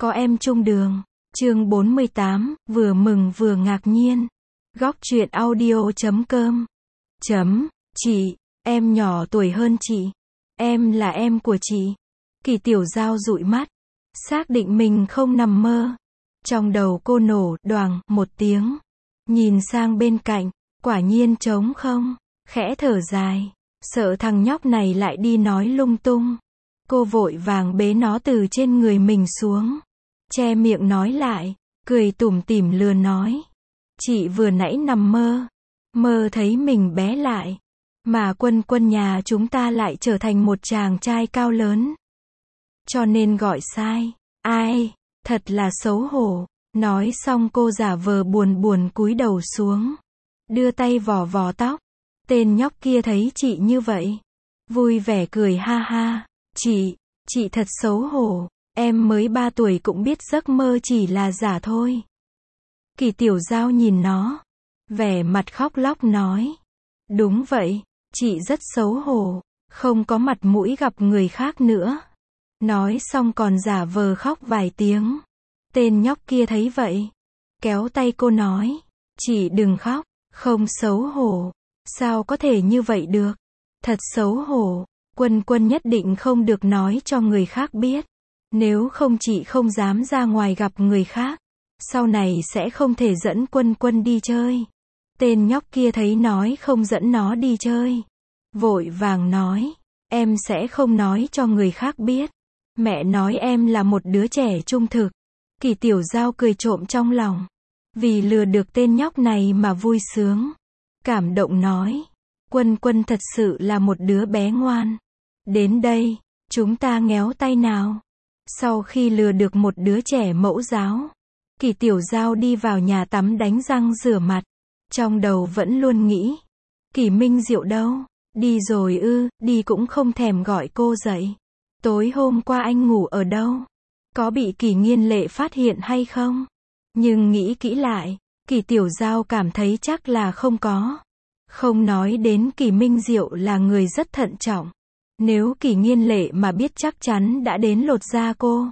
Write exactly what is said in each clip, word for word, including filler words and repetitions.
có em chung đường. Chương bốn mươi tám, vừa mừng vừa ngạc nhiên. Góc truyện audio chấm com. Chấm, chị, em nhỏ tuổi hơn chị. Em là em của chị. Kỳ Tiểu Giao dụi mắt, xác định mình không nằm mơ. Trong đầu cô nổ đoàng một tiếng. Nhìn sang bên cạnh, quả nhiên trống không. Khẽ thở dài, sợ thằng nhóc này lại đi nói lung tung. Cô vội vàng bế nó từ trên người mình xuống, che miệng nói lại, cười tủm tỉm lừa nói. Chị vừa nãy nằm mơ, mơ thấy mình bé lại, mà Quân Quân nhà chúng ta lại trở thành một chàng trai cao lớn. Cho nên gọi sai. Ai, thật là xấu hổ. Nói xong cô giả vờ buồn buồn cúi đầu xuống, đưa tay vò vò tóc. Tên nhóc kia thấy chị như vậy, vui vẻ cười ha ha. Chị, chị thật xấu hổ, em mới ba tuổi cũng biết giấc mơ chỉ là giả thôi. Kỳ Tiểu Giao nhìn nó, vẻ mặt khóc lóc nói. Đúng vậy, chị rất xấu hổ, không có mặt mũi gặp người khác nữa. Nói xong còn giả vờ khóc vài tiếng. Tên nhóc kia thấy vậy, kéo tay cô nói. Chị đừng khóc, không xấu hổ. Sao có thể như vậy được? Thật xấu hổ. Quân Quân nhất định không được nói cho người khác biết. Nếu không chị không dám ra ngoài gặp người khác. Sau này sẽ không thể dẫn Quân Quân đi chơi. Tên nhóc kia thấy nói không dẫn nó đi chơi, vội vàng nói. Em sẽ không nói cho người khác biết. Mẹ nói em là một đứa trẻ trung thực. Kỳ Tiểu Giao cười trộm trong lòng. Vì lừa được tên nhóc này mà vui sướng. Cảm động nói. Quân Quân thật sự là một đứa bé ngoan. Đến đây, chúng ta ngéo tay nào. Sau khi lừa được một đứa trẻ mẫu giáo, Kỳ Tiểu Giao đi vào nhà tắm đánh răng rửa mặt. Trong đầu vẫn luôn nghĩ. Kỳ Minh Diệu đâu? Đi rồi ư? Đi cũng không thèm gọi cô dậy. Tối hôm qua anh ngủ ở đâu? Có bị Kỳ Nghiên Lệ phát hiện hay không? Nhưng nghĩ kỹ lại, Kỳ Tiểu Giao cảm thấy chắc là không có. Không nói đến Kỳ Minh Diệu là người rất thận trọng. Nếu Kỳ Nghiên Lệ mà biết chắc chắn đã đến lột da cô.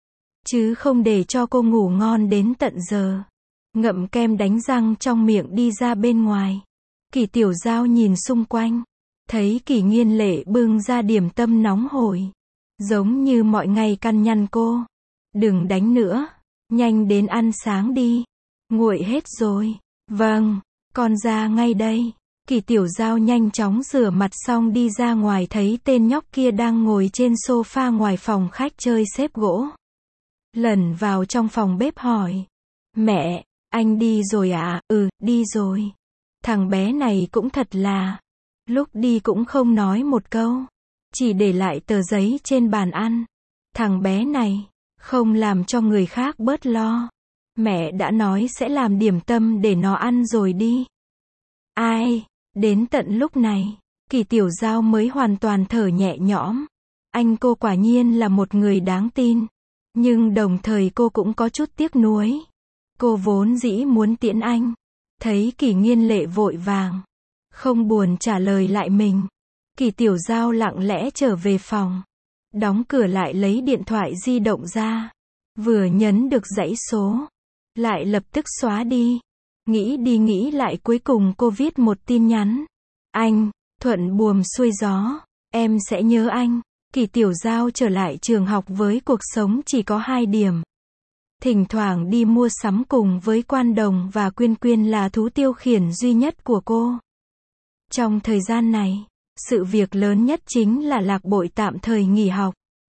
Chứ không để cho cô ngủ ngon đến tận giờ. Ngậm kem đánh răng trong miệng đi ra bên ngoài. Kỳ Tiểu Giao nhìn xung quanh. Thấy Kỳ Nghiên Lệ bưng ra điểm tâm nóng hổi. Giống như mọi ngày căn nhăn cô. Đừng đánh nữa. Nhanh đến ăn sáng đi. Nguội hết rồi. Vâng, con ra ngay đây. Kỳ Tiểu Giao nhanh chóng rửa mặt xong đi ra ngoài thấy tên nhóc kia đang ngồi trên sofa ngoài phòng khách chơi xếp gỗ. Lẩn vào trong phòng bếp hỏi. Mẹ, anh đi rồi à? Ừ, đi rồi. Thằng bé này cũng thật là. Lúc đi cũng không nói một câu. Chỉ để lại tờ giấy trên bàn ăn. Thằng bé này, không làm cho người khác bớt lo. Mẹ đã nói sẽ làm điểm tâm để nó ăn rồi đi. Ai, đến tận lúc này, Kỳ Tiểu Giao mới hoàn toàn thở nhẹ nhõm. Anh cô quả nhiên là một người đáng tin. Nhưng đồng thời cô cũng có chút tiếc nuối. Cô vốn dĩ muốn tiễn anh. Thấy Kỳ Nghiên Lệ vội vàng, không buồn trả lời lại mình. Kỳ Tiểu Giao lặng lẽ trở về phòng. Đóng cửa lại lấy điện thoại di động ra. Vừa nhấn được dãy số, lại lập tức xóa đi. Nghĩ đi nghĩ lại cuối cùng cô viết một tin nhắn. Anh, thuận buồm xuôi gió, em sẽ nhớ anh. Kỳ Tiểu Giao trở lại trường học với cuộc sống chỉ có hai điểm. Thỉnh thoảng đi mua sắm cùng với Quan Đồng và Quyên Quyên là thú tiêu khiển duy nhất của cô. Trong thời gian này, sự việc lớn nhất chính là Lạc Bội tạm thời nghỉ học.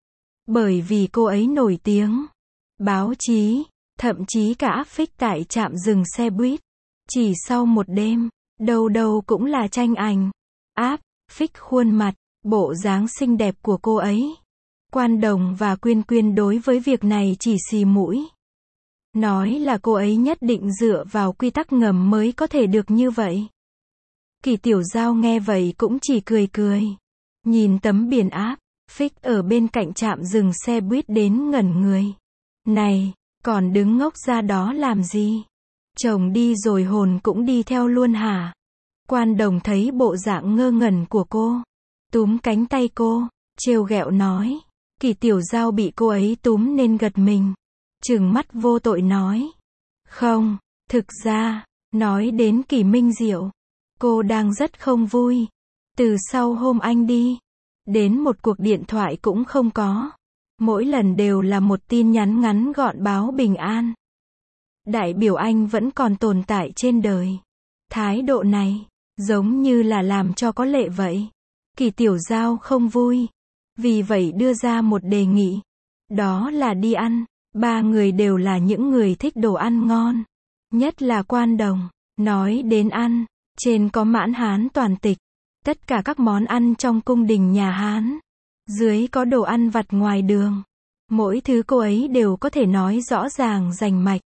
Bởi vì cô ấy nổi tiếng. Báo chí, thậm chí cả áp phích tại trạm dừng xe buýt. Chỉ sau một đêm, đâu đâu cũng là tranh ảnh. Áp phích khuôn mặt, bộ dáng xinh đẹp của cô ấy. Quan Đồng và Quyên Quyên đối với việc này chỉ xì mũi. Nói là cô ấy nhất định dựa vào quy tắc ngầm mới có thể được như vậy. Kỳ Tiểu Giao nghe vậy cũng chỉ cười cười. Nhìn tấm biển áp phích ở bên cạnh trạm dừng xe buýt đến ngẩn người. Này, còn đứng ngốc ra đó làm gì? Chồng đi rồi hồn cũng đi theo luôn hả? Quan Đồng thấy bộ dạng ngơ ngẩn của cô, túm cánh tay cô, trêu ghẹo nói. Kỳ Tiểu Giao bị cô ấy túm nên gật mình. trừng mắt vô tội nói. Không, thực ra, nói đến Kỷ Minh Diệu, cô đang rất không vui. Từ sau hôm anh đi, đến một cuộc điện thoại cũng không có. Mỗi lần đều là một tin nhắn ngắn gọn báo bình an. Đại biểu anh vẫn còn tồn tại trên đời. Thái độ này, giống như là làm cho có lệ vậy. Kỳ Tiểu Giao không vui. Vì vậy đưa ra một đề nghị. Đó là đi ăn. Ba người đều là những người thích đồ ăn ngon. Nhất là Quan Đồng. Nói đến ăn, trên có Mãn Hán toàn tịch. Tất cả các món ăn trong cung đình nhà Hán. Dưới có đồ ăn vặt ngoài đường. Mỗi thứ cô ấy đều có thể nói rõ ràng rành mạch.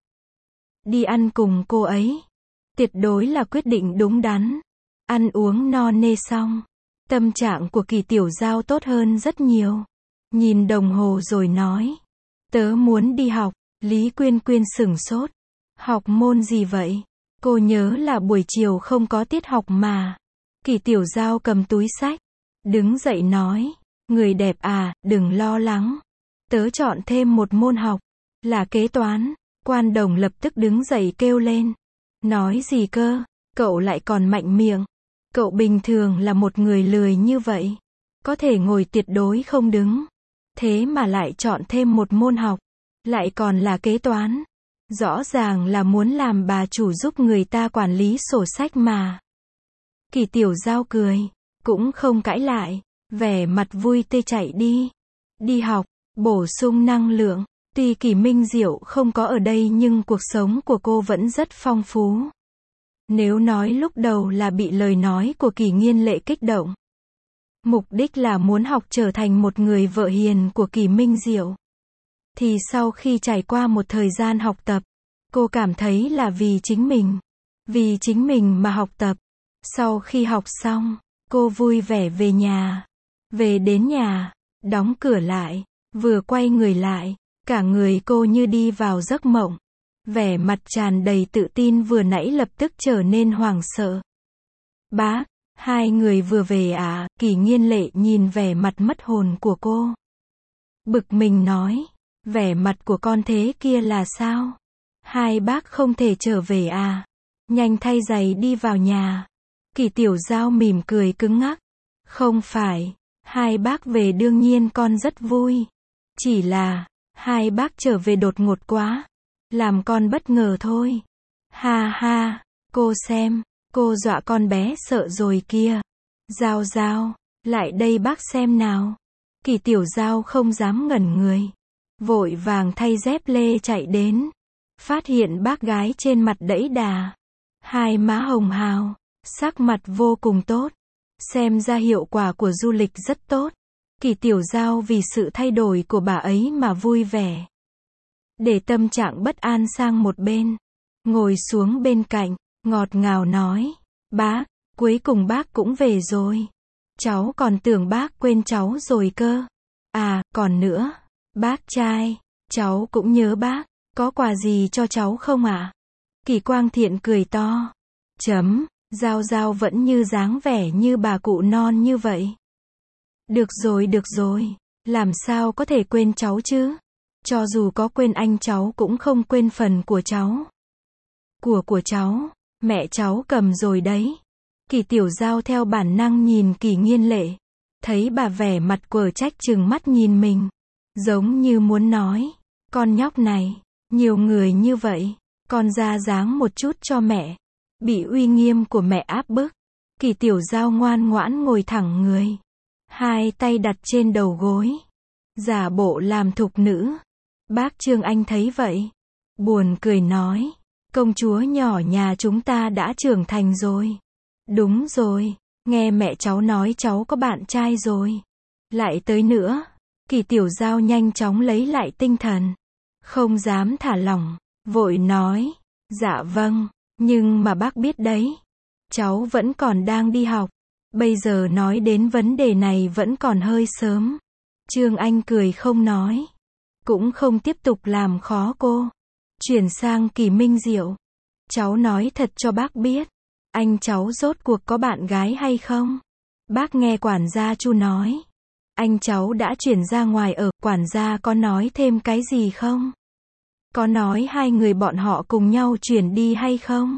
Đi ăn cùng cô ấy, tuyệt đối là quyết định đúng đắn. Ăn uống no nê xong, tâm trạng của Kỳ Tiểu Giao tốt hơn rất nhiều. Nhìn đồng hồ rồi nói, tớ muốn đi học. Lý Quyên Quyên sửng sốt. Học môn gì vậy? Cô nhớ là buổi chiều không có tiết học mà. Kỳ Tiểu Giao cầm túi xách, đứng dậy nói, người đẹp à, đừng lo lắng. Tớ chọn thêm một môn học, là kế toán. Quan Đồng lập tức đứng dậy kêu lên. Nói gì cơ? Cậu lại còn mạnh miệng. Cậu bình thường là một người lười như vậy. Có thể ngồi tuyệt đối không đứng. Thế mà lại chọn thêm một môn học. Lại còn là kế toán. Rõ ràng là muốn làm bà chủ giúp người ta quản lý sổ sách mà. Kỳ Tiểu Giao cười. Cũng không cãi lại. Vẻ mặt vui tươi chạy đi. Đi học, bổ sung năng lượng. Tuy Kỷ Minh Diệu không có ở đây nhưng cuộc sống của cô vẫn rất phong phú. Nếu nói lúc đầu là bị lời nói của Kỷ Nghiên Lệ kích động. Mục đích là muốn học trở thành một người vợ hiền của Kỷ Minh Diệu. Thì sau khi trải qua một thời gian học tập, cô cảm thấy là vì chính mình. Vì chính mình mà học tập. Sau khi học xong, cô vui vẻ về nhà. Về đến nhà, đóng cửa lại, vừa quay người lại. Cả người cô như đi vào giấc mộng. Vẻ mặt tràn đầy tự tin vừa nãy lập tức trở nên hoảng sợ. Bác, hai người vừa về à? Kỷ Nghiên Lệ nhìn vẻ mặt mất hồn của cô. Bực mình nói, vẻ mặt của con thế kia là sao? Hai bác không thể trở về à? Nhanh thay giày đi vào nhà. Kỳ Tiểu Giao mỉm cười cứng ngắc. Không phải, hai bác về đương nhiên con rất vui. Chỉ là, hai bác trở về đột ngột quá. Làm con bất ngờ thôi. Ha ha, cô xem, cô dọa con bé sợ rồi kia. Giao Giao, lại đây bác xem nào. Kỳ Tiểu Giao không dám ngẩn người. Vội vàng thay dép lê chạy đến. Phát hiện bác gái trên mặt đẫy đà. Hai má hồng hào, sắc mặt vô cùng tốt. Xem ra hiệu quả của du lịch rất tốt. Kỳ Tiểu Giao vì sự thay đổi của bà ấy mà vui vẻ. Để tâm trạng bất an sang một bên. Ngồi xuống bên cạnh, ngọt ngào nói. Bác, cuối cùng bác cũng về rồi. Cháu còn tưởng bác quên cháu rồi cơ. À, còn nữa. Bác trai, cháu cũng nhớ bác. Có quà gì cho cháu không ạ? À? Kỳ Quang Thiện cười to. Chấm, Giao Giao vẫn như dáng vẻ như bà cụ non như vậy. Được rồi được rồi, làm sao có thể quên cháu chứ? Cho dù có quên anh cháu cũng không quên phần của cháu. Của của cháu, mẹ cháu cầm rồi đấy. Kỳ Tiểu Giao theo bản năng nhìn Kỷ Nghiên Lệ. Thấy bà vẻ mặt quở trách trừng mắt nhìn mình. Giống như muốn nói, con nhóc này, nhiều người như vậy, con ra dáng một chút cho mẹ. Bị uy nghiêm của mẹ áp bức. Kỳ Tiểu Giao ngoan ngoãn ngồi thẳng người. Hai tay đặt trên đầu gối. Giả bộ làm thục nữ. Bác Trương Anh thấy vậy. Buồn cười nói. Công chúa nhỏ nhà chúng ta đã trưởng thành rồi. Đúng rồi. Nghe mẹ cháu nói cháu có bạn trai rồi. Lại tới nữa. Kỳ Tiểu Giao nhanh chóng lấy lại tinh thần. Không dám thả lỏng. Vội nói. Dạ vâng. Nhưng mà bác biết đấy. Cháu vẫn còn đang đi học. Bây giờ nói đến vấn đề này vẫn còn hơi sớm. Trương Anh cười không nói. Cũng không tiếp tục làm khó cô. Chuyển sang Kỷ Minh Diệu. Cháu nói thật cho bác biết. Anh cháu rốt cuộc có bạn gái hay không? Bác nghe quản gia Chu nói. Anh cháu đã chuyển ra ngoài ở. Quản gia có nói thêm cái gì không? Có nói hai người bọn họ cùng nhau chuyển đi hay không?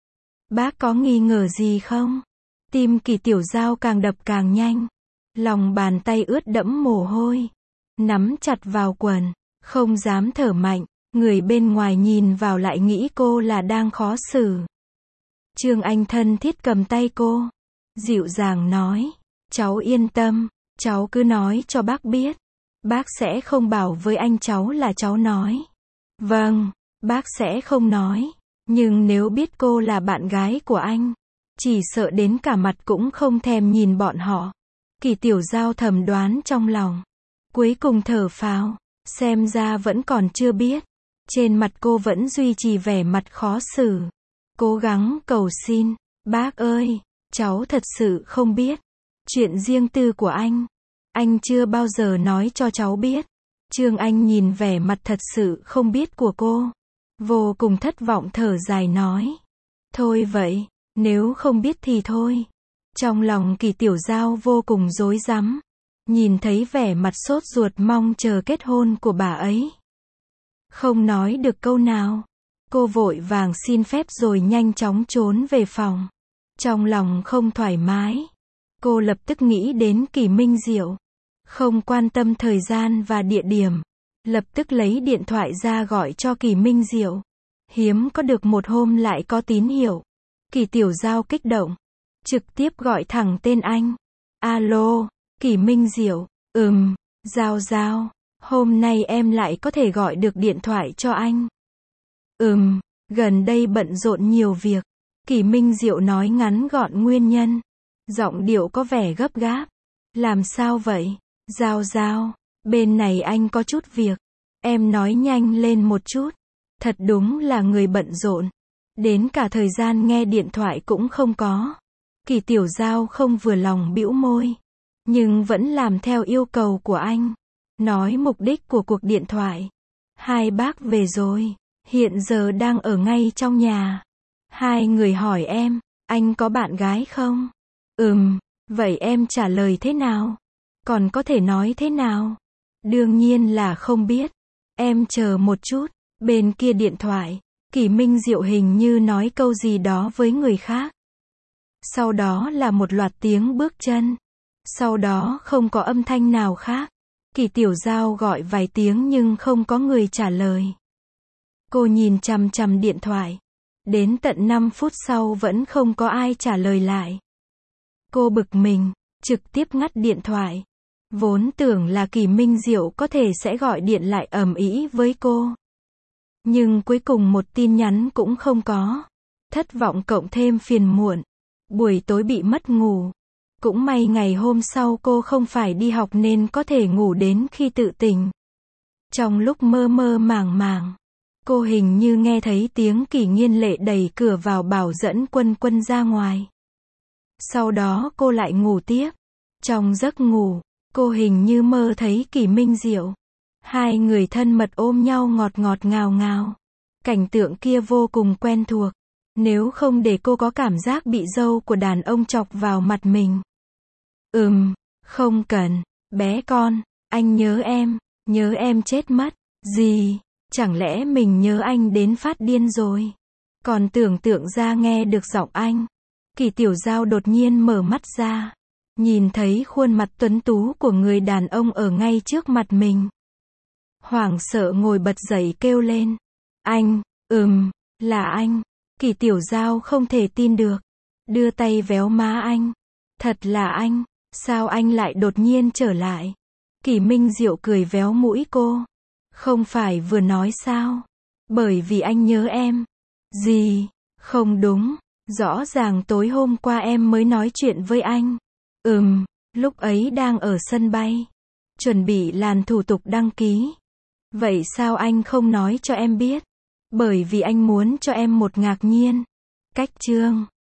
Bác có nghi ngờ gì không? Tim Kỳ Tiểu Giao càng đập càng nhanh. Lòng bàn tay ướt đẫm mồ hôi. Nắm chặt vào quần. Không dám thở mạnh. Người bên ngoài nhìn vào lại nghĩ cô là đang khó xử. Trương Anh thân thiết cầm tay cô. Dịu dàng nói. Cháu yên tâm. Cháu cứ nói cho bác biết. Bác sẽ không bảo với anh cháu là cháu nói. Vâng, bác sẽ không nói. Nhưng nếu biết cô là bạn gái của anh, chỉ sợ đến cả mặt cũng không thèm nhìn bọn họ. Kỳ Tiểu Giao thầm đoán trong lòng. Cuối cùng thở phào. Xem ra vẫn còn chưa biết. Trên mặt cô vẫn duy trì vẻ mặt khó xử. Cố gắng cầu xin. Bác ơi, cháu thật sự không biết. Chuyện riêng tư của anh. Anh chưa bao giờ nói cho cháu biết. Trương Anh nhìn vẻ mặt thật sự không biết của cô. Vô cùng thất vọng thở dài nói. Thôi vậy, nếu không biết thì thôi. Trong lòng Kỳ Tiểu Giao vô cùng rối rắm. Nhìn thấy vẻ mặt sốt ruột mong chờ kết hôn của bà ấy. Không nói được câu nào. Cô vội vàng xin phép rồi nhanh chóng trốn về phòng. Trong lòng không thoải mái. Cô lập tức nghĩ đến Kỳ Minh Diệu. Không quan tâm thời gian và địa điểm. Lập tức lấy điện thoại ra gọi cho Kỳ Minh Diệu. Hiếm có được một hôm lại có tín hiệu. Kỳ Tiểu Giao kích động. Trực tiếp gọi thẳng tên anh. Alo, Kỳ Minh Diệu. Ừm, Giao Giao. Hôm nay em lại có thể gọi được điện thoại cho anh. Ừm, gần đây bận rộn nhiều việc. Kỳ Minh Diệu nói ngắn gọn nguyên nhân. Giọng điệu có vẻ gấp gáp. Làm sao vậy? Giao Giao, bên này anh có chút việc. Em nói nhanh lên một chút. Thật đúng là người bận rộn. Đến cả thời gian nghe điện thoại cũng không có. Kỳ Tiểu Giao không vừa lòng bĩu môi. Nhưng vẫn làm theo yêu cầu của anh. Nói mục đích của cuộc điện thoại. Hai bác về rồi. Hiện giờ đang ở ngay trong nhà. Hai người hỏi em, anh có bạn gái không? Ừm, vậy em trả lời thế nào? Còn có thể nói thế nào? Đương nhiên là không biết. Em chờ một chút. Bên kia điện thoại, Kỳ Minh Diệu hình như nói câu gì đó với người khác. Sau đó là một loạt tiếng bước chân. Sau đó không có âm thanh nào khác. Kỳ Tiểu Giao gọi vài tiếng nhưng không có người trả lời. Cô nhìn chằm chằm điện thoại. Đến tận năm phút sau vẫn không có ai trả lời lại. Cô bực mình, trực tiếp ngắt điện thoại. Vốn tưởng là Kỳ Minh Diệu có thể sẽ gọi điện lại ầm ĩ với cô. Nhưng cuối cùng một tin nhắn cũng không có. Thất vọng cộng thêm phiền muộn. Buổi tối bị mất ngủ. Cũng may ngày hôm sau cô không phải đi học nên có thể ngủ đến khi tự tỉnh. Trong lúc mơ mơ màng màng, cô hình như nghe thấy tiếng Kỳ Nghiên Lệ đẩy cửa vào bảo dẫn Quân Quân ra ngoài. Sau đó cô lại ngủ tiếp. Trong giấc ngủ, cô hình như mơ thấy Kỳ Minh Diệu. Hai người thân mật ôm nhau ngọt ngọt ngào ngào. Cảnh tượng kia vô cùng quen thuộc. Nếu không để cô có cảm giác bị dâu của đàn ông chọc vào mặt mình. Ừm, không cần, bé con, anh nhớ em, nhớ em chết mất. Gì? Chẳng lẽ mình nhớ anh đến phát điên rồi? Còn tưởng tượng ra nghe được giọng anh. Kỳ Tiểu Giao đột nhiên mở mắt ra. Nhìn thấy khuôn mặt tuấn tú của người đàn ông ở ngay trước mặt mình. Hoảng sợ ngồi bật dậy kêu lên. Anh, ừm, là anh. Kỳ Tiểu Giao không thể tin được. Đưa tay véo má anh. Thật là anh. Sao anh lại đột nhiên trở lại? Kỳ Minh Diệu cười véo mũi cô. Không phải vừa nói sao? Bởi vì anh nhớ em. Gì? Không đúng. Rõ ràng tối hôm qua em mới nói chuyện với anh. Ừm, lúc ấy đang ở sân bay. Chuẩn bị làm thủ tục đăng ký. Vậy sao anh không nói cho em biết? Bởi vì anh muốn cho em một ngạc nhiên. Cách chương